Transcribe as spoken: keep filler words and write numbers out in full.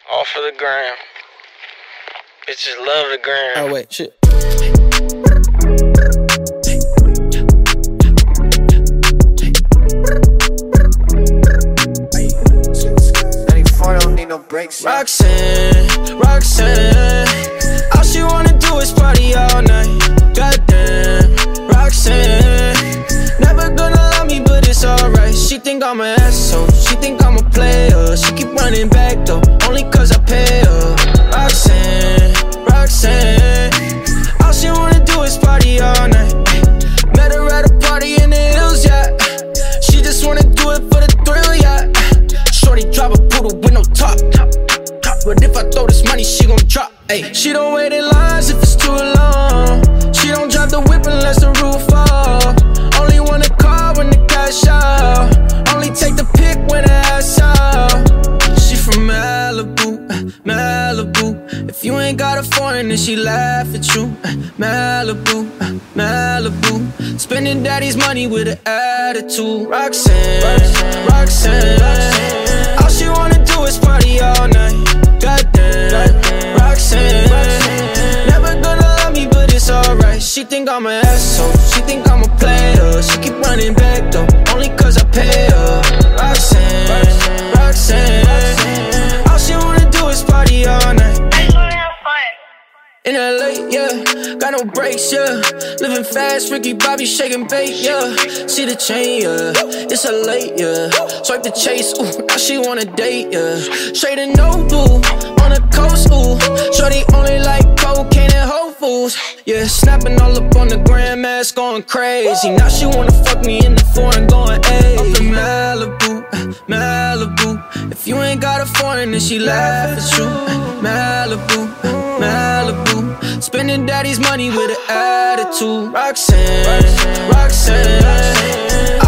All for the gram. Bitches love the gram. Oh, wait, shit. ninety-four don't need no breaks. Roxanne, Roxanne, all she wanna do is party all night. Goddamn, Roxanne, never gonna love me, but it's alright. She think I'm an asshole, she think I'm a player. She keep running back though, only cause I pay her. Roxanne, Roxanne, all she wanna do is party all night. Met her at a party in the hills, yeah. She just wanna do it for the thrill, yeah. Shorty drive a poodle with no top, but if I throw this money, she gon' drop. Ay, she don't wait in lines if it's too long. She don't drive the whip unless the roof fall. Only want a car when the cash out. Only take the pic when the ass out. She from Malibu, Malibu. If you ain't got a foreign, then she laugh at you. Malibu, Malibu. Spending daddy's money with an attitude. Roxanne, Roxanne, Roxanne. All she wanna do is party all night. Goddamn, Roxanne, Roxanne. Never gonna love me, but it's alright. She think I'm an asshole, she think I'm a player. She keep running back though, only cause I pay her. Roxanne, Roxanne, Roxanne. All she wanna do is party all night. In L A, yeah, got no brakes, yeah. Living fast, Ricky Bobby shaking bait, yeah. See the chain, yeah, it's a late, yeah. Swipe the chase, ooh, now she wanna date, yeah. Straight and no blue, on the coast, ooh. Shorty only like cocaine and Whole Foods, yeah. Snapping all up on the grandmas, going crazy. Now she wanna fuck me in the foreign, going ayy. Up in Malibu, Malibu. If you ain't got a foreign, then she laugh at you. Malibu, Malibu. Spending daddy's money with an attitude. Roxanne, Roxanne, Roxanne.